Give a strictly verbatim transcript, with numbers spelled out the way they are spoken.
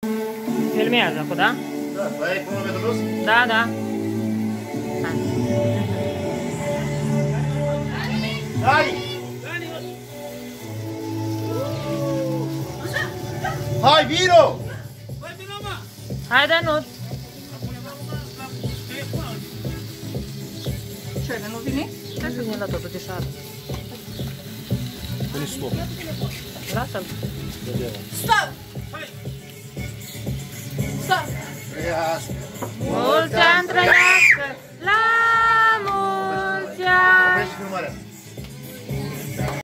Filmează acum, da? Da, vai cronometru dus? Da, da. Hai! Hai, vino! Hai, Danuț! Ce, nu vine? Hai să vine la totul de șară. Veni stop. Lasă-l. Stop! Stop! Ia asta. Mulți